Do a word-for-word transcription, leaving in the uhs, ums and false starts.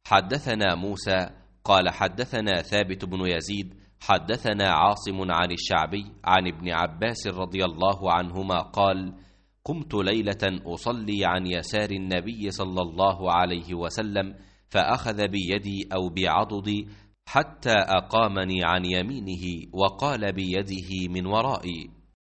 حدثنا موسى قال حدثنا ثابت بن يزيد حدثنا عاصم عن الشعبي عن ابن عباس رضي الله عنهما قال: قمت ليلة أصلي عن يسار النبي صلى الله عليه وسلم، فأخذ بيدي أو بعضدي حتى أقامني عن يمينه، وقال بيده من ورائي: